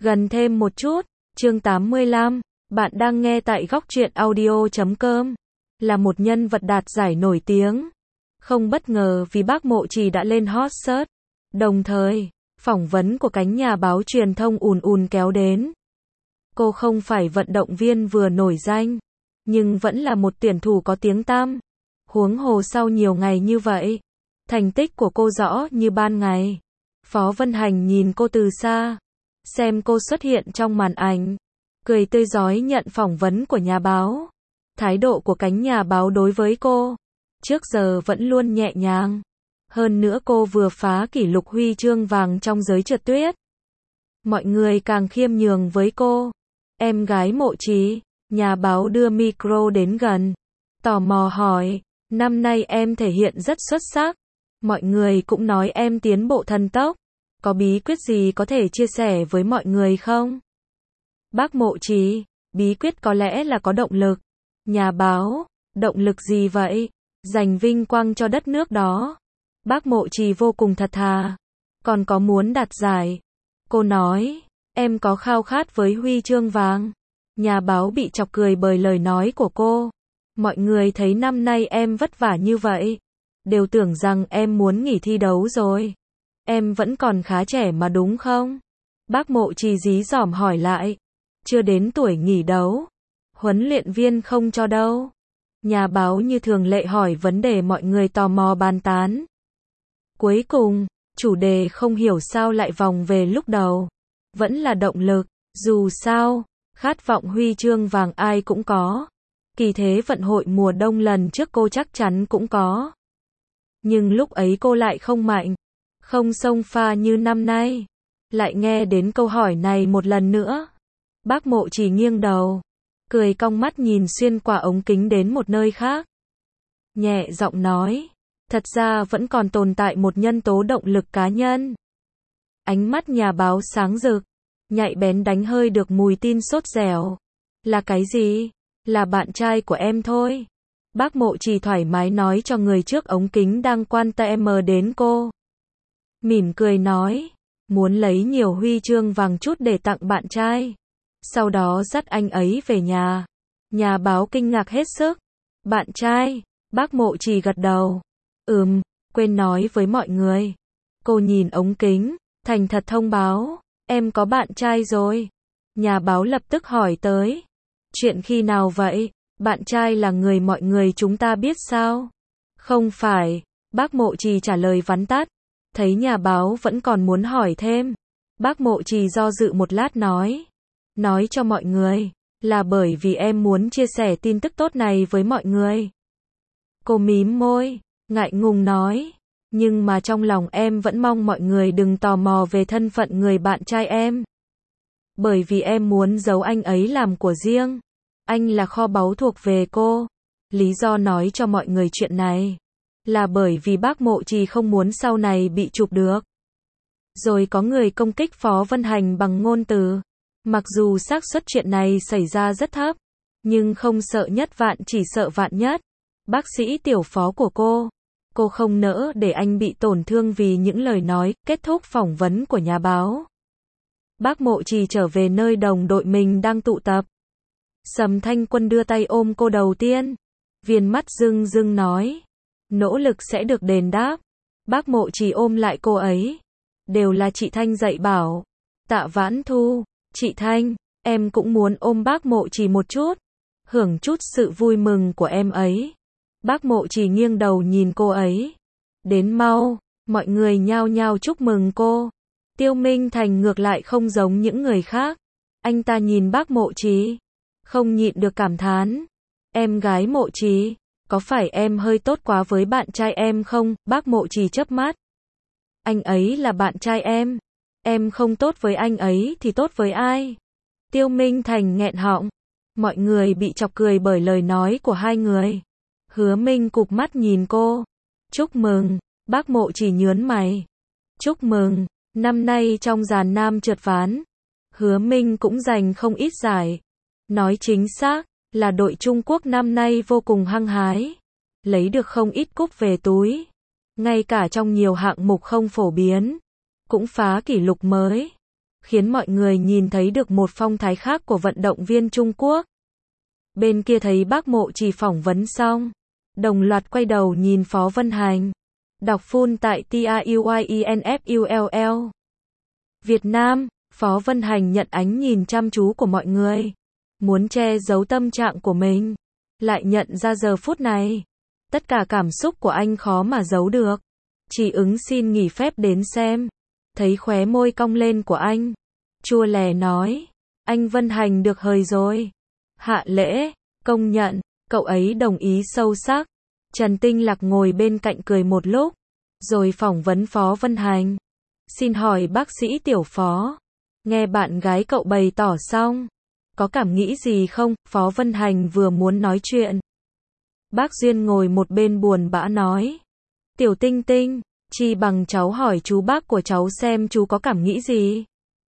Gần thêm một chút, chương 85, bạn đang nghe tại góc truyện audio.com, là một nhân vật đạt giải nổi tiếng. Không bất ngờ vì bác Mộ Trì đã lên hot search. Đồng thời, phỏng vấn của cánh nhà báo truyền thông ùn ùn kéo đến. Cô không phải vận động viên vừa nổi danh, nhưng vẫn là một tuyển thủ có tiếng tăm. Huống hồ sau nhiều ngày như vậy, thành tích của cô rõ như ban ngày. Phó Vân Hành nhìn cô từ xa, xem cô xuất hiện trong màn ảnh, cười tươi rói nhận phỏng vấn của nhà báo. Thái độ của cánh nhà báo đối với cô, trước giờ vẫn luôn nhẹ nhàng. Hơn nữa cô vừa phá kỷ lục huy chương vàng trong giới trượt tuyết. Mọi người càng khiêm nhường với cô. Em gái Mộ Trì, nhà báo đưa micro đến gần, tò mò hỏi, năm nay em thể hiện rất xuất sắc. Mọi người cũng nói em tiến bộ thần tốc. Có bí quyết gì có thể chia sẻ với mọi người không? Bác Mộ Trì, bí quyết có lẽ là có động lực. Nhà báo, động lực gì vậy? Giành vinh quang cho đất nước đó. Bác Mộ Trì vô cùng thật thà. Còn có muốn đạt giải. Cô nói, em có khao khát với huy chương vàng. Nhà báo bị chọc cười bởi lời nói của cô. Mọi người thấy năm nay em vất vả như vậy, đều tưởng rằng em muốn nghỉ thi đấu rồi. Em vẫn còn khá trẻ mà đúng không? Bác Mộ Trì dí dỏm hỏi lại. Chưa đến tuổi nghỉ đấu. Huấn luyện viên không cho đâu. Nhà báo như thường lệ hỏi vấn đề mọi người tò mò bàn tán. Cuối cùng, chủ đề không hiểu sao lại vòng về lúc đầu. Vẫn là động lực, dù sao, khát vọng huy chương vàng ai cũng có. Kỳ thế vận hội mùa đông lần trước cô chắc chắn cũng có. Nhưng lúc ấy cô lại không mạnh, không xông pha như năm nay. Lại nghe đến câu hỏi này một lần nữa. Bác Mộ Trì nghiêng đầu, cười cong mắt nhìn xuyên qua ống kính đến một nơi khác. Nhẹ giọng nói, thật ra vẫn còn tồn tại một nhân tố động lực cá nhân. Ánh mắt nhà báo sáng rực, nhạy bén đánh hơi được mùi tin sốt dẻo. Là cái gì? Là bạn trai của em thôi. Bác Mộ Trì thoải mái nói cho người trước ống kính đang quan tâm đến cô. Mỉm cười nói, muốn lấy nhiều huy chương vàng chút để tặng bạn trai. Sau đó dắt anh ấy về nhà. Nhà báo kinh ngạc hết sức. Bạn trai? Bác Mộ Trì gật đầu. Quên nói với mọi người. Cô nhìn ống kính, thành thật thông báo, em có bạn trai rồi. Nhà báo lập tức hỏi tới. Chuyện khi nào vậy? Bạn trai là người mọi người chúng ta biết sao? Không phải, bác Mộ Trì trả lời vắn tắt. Thấy nhà báo vẫn còn muốn hỏi thêm. Bác Mộ Trì do dự một lát nói. Nói cho mọi người, là bởi vì em muốn chia sẻ tin tức tốt này với mọi người. Cô mím môi, ngại ngùng nói. Nhưng mà trong lòng em vẫn mong mọi người đừng tò mò về thân phận người bạn trai em. Bởi vì em muốn giấu anh ấy làm của riêng. Anh là kho báu thuộc về cô. Lý do nói cho mọi người chuyện này là bởi vì bác Mộ Trì không muốn sau này bị chụp được. Rồi có người công kích Phó Vân Hành bằng ngôn từ. Mặc dù xác suất chuyện này xảy ra rất thấp, nhưng không sợ nhất vạn chỉ sợ vạn nhất. Bác sĩ tiểu phó của cô không nỡ để anh bị tổn thương vì những lời nói. Kết thúc phỏng vấn của nhà báo, bác Mộ Trì trở về nơi đồng đội mình đang tụ tập. Sầm Thanh Quân đưa tay ôm cô đầu tiên. Viền mắt rưng rưng nói, nỗ lực sẽ được đền đáp. Bác Mộ Trì ôm lại cô ấy. Đều là chị Thanh dạy bảo. Tạ Vãn Thu, chị Thanh, em cũng muốn ôm bác Mộ Trì một chút, hưởng chút sự vui mừng của em ấy. Bác Mộ Trì nghiêng đầu nhìn cô ấy. Đến mau, mọi người nhao nhao chúc mừng cô. Tiêu Minh Thành ngược lại không giống những người khác. Anh ta nhìn bác Mộ Trì, không nhịn được cảm thán. Em gái Mộ Trì, có phải em hơi tốt quá với bạn trai em không? Bác Mộ Trì chớp mắt. Anh ấy là bạn trai em không tốt với anh ấy thì tốt với ai? Tiêu Minh Thành nghẹn họng. Mọi người bị chọc cười bởi lời nói của hai người. Hứa Minh cụp mắt nhìn cô. Chúc mừng, bác Mộ Trì nhướng mày. Chúc mừng, năm nay trong dàn nam trượt ván, Hứa Minh cũng giành không ít giải. Nói chính xác, là đội Trung Quốc năm nay vô cùng hăng hái. Lấy được không ít cúp về túi. Ngay cả trong nhiều hạng mục không phổ biến, cũng phá kỷ lục mới. khiến mọi người nhìn thấy được một phong thái khác của vận động viên Trung Quốc. Bên kia thấy bác Mộ Trì phỏng vấn xong, đồng loạt quay đầu nhìn Phó Vân Hành. Đọc full tại TAUYINFULL. Việt Nam, Phó Vân Hành nhận ánh nhìn chăm chú của mọi người. Muốn che giấu tâm trạng của mình. Lại nhận ra giờ phút này. Tất cả cảm xúc của anh khó mà giấu được. Chỉ ứng xin nghỉ phép đến xem. Thấy khóe môi cong lên của anh. Chua lè nói. Anh Vân Hành được hời rồi. Hạ lễ, công nhận, cậu ấy đồng ý sâu sắc. Trần Tinh Lạc ngồi bên cạnh cười một lúc. Rồi phỏng vấn Phó Vân Hành. Xin hỏi bác sĩ Tiểu Phó. Nghe bạn gái cậu bày tỏ xong. Có cảm nghĩ gì không? Phó Vân Hành vừa muốn nói chuyện. Bác Duyên ngồi một bên buồn bã nói. Tiểu Tinh Tinh, chi bằng cháu hỏi chú bác của cháu xem chú có cảm nghĩ gì.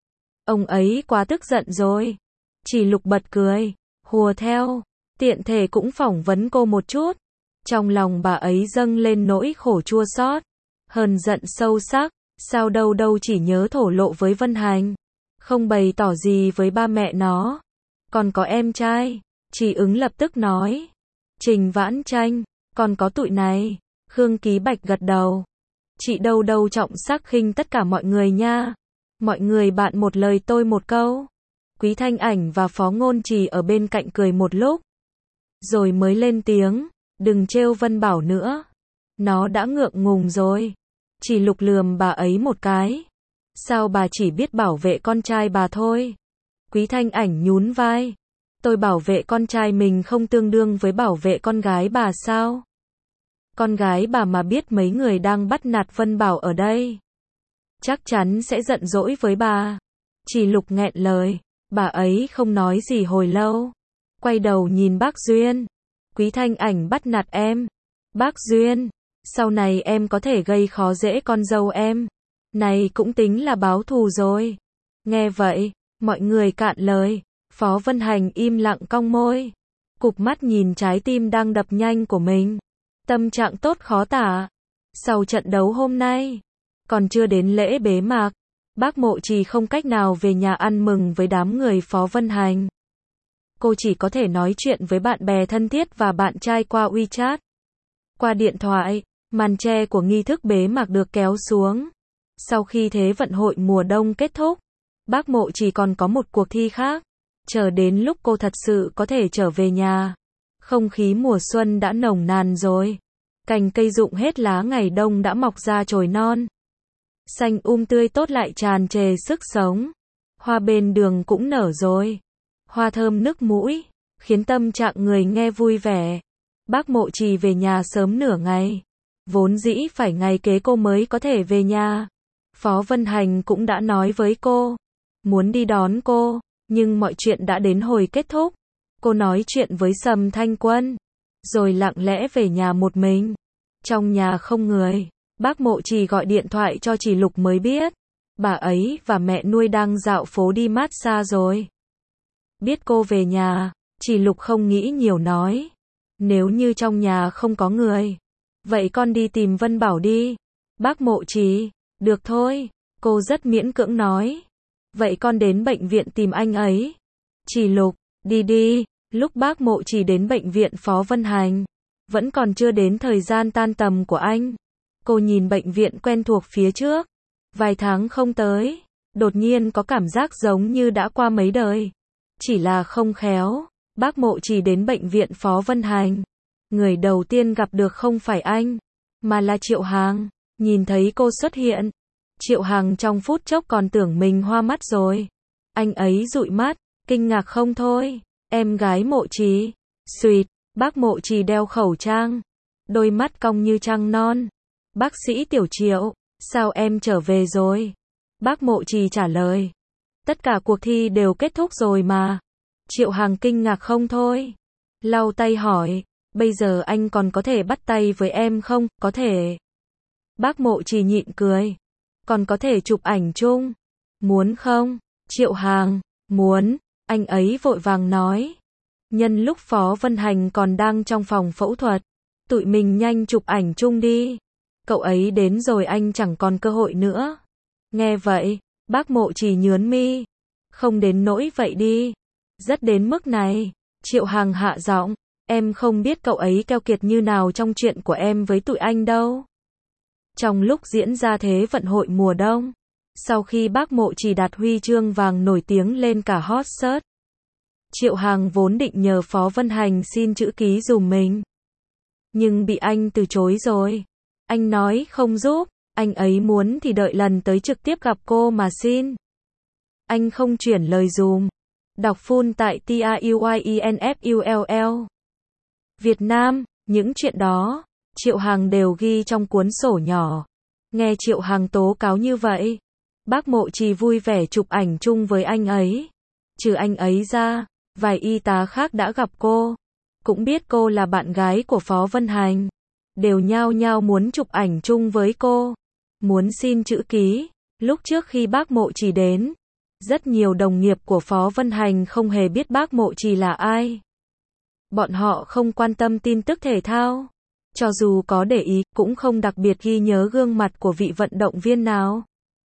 Ông ấy quá tức giận rồi. Chỉ Lục bật cười, hùa theo. Tiện thể cũng phỏng vấn cô một chút. Trong lòng bà ấy dâng lên nỗi khổ chua xót, hờn giận sâu sắc. Sao đâu đâu chỉ nhớ thổ lộ với Vân Hành. Không bày tỏ gì với ba mẹ nó. Còn có em trai. Chỉ ứng lập tức nói. Trình Vãn Tranh. Còn có tụi này. Khương Ký Bạch gật đầu. Chị đâu đâu trọng sắc khinh tất cả mọi người nha. Mọi người bạn một lời tôi một câu. Quý Thanh Ảnh và Phó Ngôn Trì ở bên cạnh cười một lúc. Rồi mới lên tiếng. Đừng trêu Vân Bảo nữa. Nó đã ngượng ngùng rồi. Chỉ Lục lườm bà ấy một cái. Sao bà chỉ biết bảo vệ con trai bà thôi? Quý Thanh Ảnh nhún vai. Tôi bảo vệ con trai mình không tương đương với bảo vệ con gái bà sao? Con gái bà mà biết mấy người đang bắt nạt Vân Bảo ở đây. Chắc chắn sẽ giận dỗi với bà. Chỉ Lục nghẹn lời. Bà ấy không nói gì hồi lâu. Quay đầu nhìn bác Duyên. Quý Thanh Ảnh bắt nạt em. Bác Duyên. Sau này em có thể gây khó dễ con dâu em. Này cũng tính là báo thù rồi. Nghe vậy, mọi người cạn lời. Phó Vân Hành im lặng cong môi. Cụp mắt nhìn trái tim đang đập nhanh của mình. Tâm trạng tốt khó tả. Sau trận đấu hôm nay, còn chưa đến lễ bế mạc, bác Mộ Trì không cách nào về nhà ăn mừng với đám người Phó Vân Hành. Cô chỉ có thể nói chuyện với bạn bè thân thiết và bạn trai qua WeChat. Qua điện thoại, màn che của nghi thức bế mạc được kéo xuống. Sau khi Thế vận hội mùa đông kết thúc, bác Mộ Trì còn có một cuộc thi khác. Chờ đến lúc cô thật sự có thể trở về nhà. Không khí mùa xuân đã nồng nàn rồi. Cành cây rụng hết lá ngày đông đã mọc ra chồi non. Xanh tươi tốt lại tràn trề sức sống. Hoa bên đường cũng nở rồi. Hoa thơm nức mũi, khiến tâm trạng người nghe vui vẻ. Bác Mộ Trì về nhà sớm nửa ngày. Vốn dĩ phải ngày kế cô mới có thể về nhà. Phó Vân Hành cũng đã nói với cô. Muốn đi đón cô, nhưng mọi chuyện đã đến hồi kết thúc. Cô nói chuyện với Sầm Thanh Quân. Rồi lặng lẽ về nhà một mình. Trong nhà không người. Bác Mộ Trì gọi điện thoại cho Chỉ Lục mới biết. Bà ấy và mẹ nuôi đang dạo phố đi massage rồi. Biết cô về nhà, Chỉ Lục không nghĩ nhiều nói. Nếu như trong nhà không có người, vậy con đi tìm Vân Bảo đi. Bác Mộ Trì, được thôi, cô rất miễn cưỡng nói. Vậy con đến bệnh viện tìm anh ấy. Chỉ Lục, đi đi. Lúc bác Mộ Trì đến bệnh viện Phó Vân Hành, vẫn còn chưa đến thời gian tan tầm của anh. Cô nhìn bệnh viện quen thuộc phía trước. Vài tháng không tới, đột nhiên có cảm giác giống như đã qua mấy đời. Chỉ là không khéo, bác Mộ Trì đến bệnh viện Phó Vân Hành. Người đầu tiên gặp được không phải anh, mà là Triệu Hàng. Nhìn thấy cô xuất hiện, Triệu Hàng trong phút chốc còn tưởng mình hoa mắt rồi. Anh ấy dụi mắt, kinh ngạc không thôi. Em gái Mộ Trì. Xuyệt, bác Mộ Trì đeo khẩu trang. Đôi mắt cong như trăng non. Bác sĩ Tiểu Triệu, sao em trở về rồi? Bác Mộ Trì trả lời. Tất cả cuộc thi đều kết thúc rồi mà. Triệu Hàng kinh ngạc không thôi. Lau tay hỏi, bây giờ anh còn có thể bắt tay với em không? Có thể. Bác Mộ Trì nhịn cười. Còn có thể chụp ảnh chung. Muốn không? Triệu Hàng, muốn. Anh ấy vội vàng nói. Nhân lúc Phó Vân Hành còn đang trong phòng phẫu thuật, tụi mình nhanh chụp ảnh chung đi. Cậu ấy đến rồi anh chẳng còn cơ hội nữa. Nghe vậy, Bác Mộ Trì nhớn mi. Không đến nỗi vậy đi. Rất đến mức này. Triệu Hằng hạ giọng. Em không biết cậu ấy keo kiệt như nào trong chuyện của em với tụi anh đâu. Trong lúc diễn ra Thế vận hội mùa đông, sau khi bác Mộ Trì đạt huy chương vàng nổi tiếng lên cả hot search, Triệu Hằng vốn định nhờ Phó Vân Hành xin chữ ký dùm mình. Nhưng bị anh từ chối rồi. Anh nói không giúp, anh ấy muốn thì đợi lần tới trực tiếp gặp cô mà xin. Anh không chuyển lời dùm. Đọc full tại TAUYINFULL. Việt Nam, những chuyện đó, Triệu Hằng đều ghi trong cuốn sổ nhỏ. Nghe Triệu Hằng tố cáo như vậy, bác Mộ Trì vui vẻ chụp ảnh chung với anh ấy. Trừ anh ấy ra, vài y tá khác đã gặp cô, cũng biết cô là bạn gái của Phó Vân Hành, đều nhao nhao muốn chụp ảnh chung với cô, muốn xin chữ ký. Lúc trước khi bác Mộ Trì đến, rất nhiều đồng nghiệp của Phó Vân Hành không hề biết bác Mộ Trì là ai. Bọn họ không quan tâm tin tức thể thao. Cho dù có để ý, cũng không đặc biệt ghi nhớ gương mặt của vị vận động viên nào.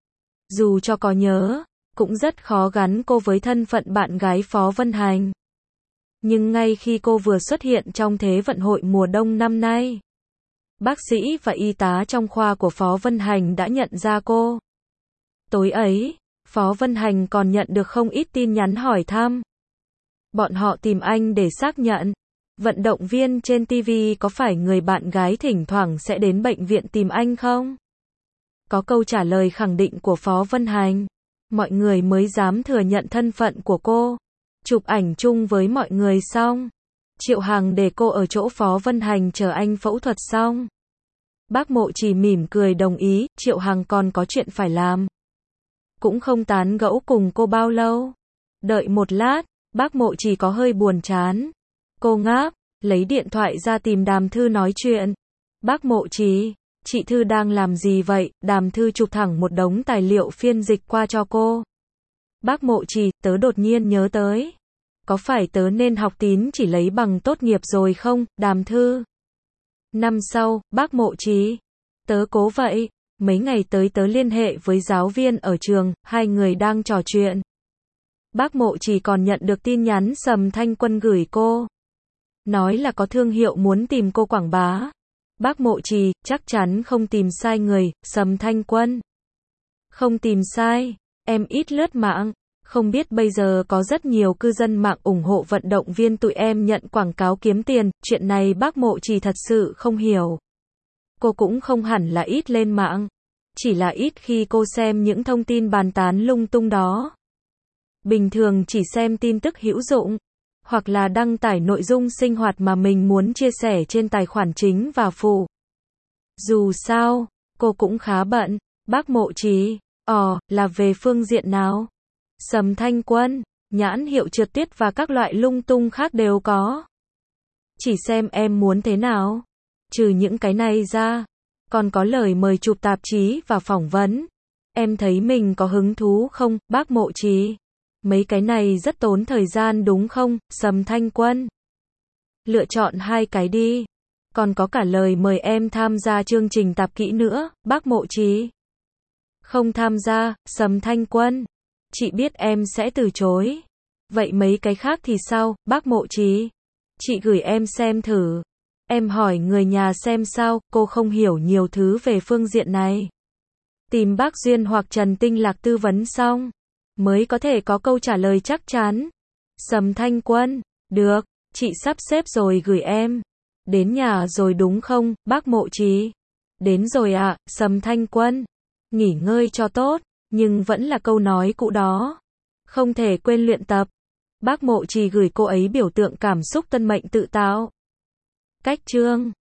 Dù cho có nhớ, cũng rất khó gắn cô với thân phận bạn gái Phó Vân Hành. Nhưng ngay khi cô vừa xuất hiện trong Thế vận hội mùa đông năm nay, bác sĩ và y tá trong khoa của Phó Vân Hành đã nhận ra cô. Tối ấy, Phó Vân Hành còn nhận được không ít tin nhắn hỏi thăm. Bọn họ tìm anh để xác nhận, vận động viên trên TV có phải người bạn gái thỉnh thoảng sẽ đến bệnh viện tìm anh không? Có câu trả lời khẳng định của Phó Vân Hành, mọi người mới dám thừa nhận thân phận của cô. Chụp ảnh chung với mọi người xong, Triệu Hằng để cô ở chỗ Phó Vân Hành chờ anh phẫu thuật xong. Bác Mộ Trì mỉm cười đồng ý, Triệu Hằng còn có chuyện phải làm. Cũng không tán gẫu cùng cô bao lâu. Đợi một lát, bác Mộ Trì có hơi buồn chán. Cô ngáp, lấy điện thoại ra tìm Đàm Thư nói chuyện. Bác Mộ Trì, chị Thư đang làm gì vậy? Đàm Thư chụp thẳng một đống tài liệu phiên dịch qua cho cô. Bác Mộ Trì, tớ đột nhiên nhớ tới. Có phải tớ nên học tín chỉ lấy bằng tốt nghiệp rồi không? Đàm Thư. Năm sau, bác Mộ Trì. Tớ cố vậy. Mấy ngày tới tớ liên hệ với giáo viên ở trường, hai người đang trò chuyện. Bác Mộ Trì còn nhận được tin nhắn Sầm Thanh Quân gửi cô. Nói là có thương hiệu muốn tìm cô quảng bá. Bác Mộ Trì, chắc chắn không tìm sai người, Sầm Thanh Quân. Không tìm sai, em ít lướt mạng. Không biết bây giờ có rất nhiều cư dân mạng ủng hộ vận động viên tụi em nhận quảng cáo kiếm tiền, chuyện này bác Mộ Trì thật sự không hiểu. Cô cũng không hẳn là ít lên mạng, chỉ là ít khi cô xem những thông tin bàn tán lung tung đó. Bình thường chỉ xem tin tức hữu dụng, hoặc là đăng tải nội dung sinh hoạt mà mình muốn chia sẻ trên tài khoản chính và phụ. Dù sao, cô cũng khá bận. Bác Mộ Trì, là về phương diện nào? Sầm Thanh Quân, nhãn hiệu trượt tuyết và các loại lung tung khác đều có. Chỉ xem em muốn thế nào. Trừ những cái này ra, còn có lời mời chụp tạp chí và phỏng vấn. Em thấy mình có hứng thú không, bác Mộ Trì? Mấy cái này rất tốn thời gian đúng không, Sầm Thanh Quân? Lựa chọn hai cái đi. Còn có cả lời mời em tham gia chương trình tạp kỹ nữa, bác Mộ Trì. Không tham gia, Sầm Thanh Quân. Chị biết em sẽ từ chối. Vậy mấy cái khác thì sao, bác Mộ Trì? Chị gửi em xem thử. Em hỏi người nhà xem sao, cô không hiểu nhiều thứ về phương diện này. Tìm bác Duyên hoặc Trần Tinh Lạc tư vấn xong, mới có thể có câu trả lời chắc chắn. Sầm Thanh Quân, được, chị sắp xếp rồi gửi em. Đến nhà rồi đúng không, bác Mộ Trì? Đến rồi ạ, Sầm Thanh Quân. Nghỉ ngơi cho tốt, nhưng vẫn là câu nói cũ đó. Không thể quên luyện tập. Bác Mộ Trì gửi cô ấy biểu tượng cảm xúc tân mệnh tự tạo. Cách chương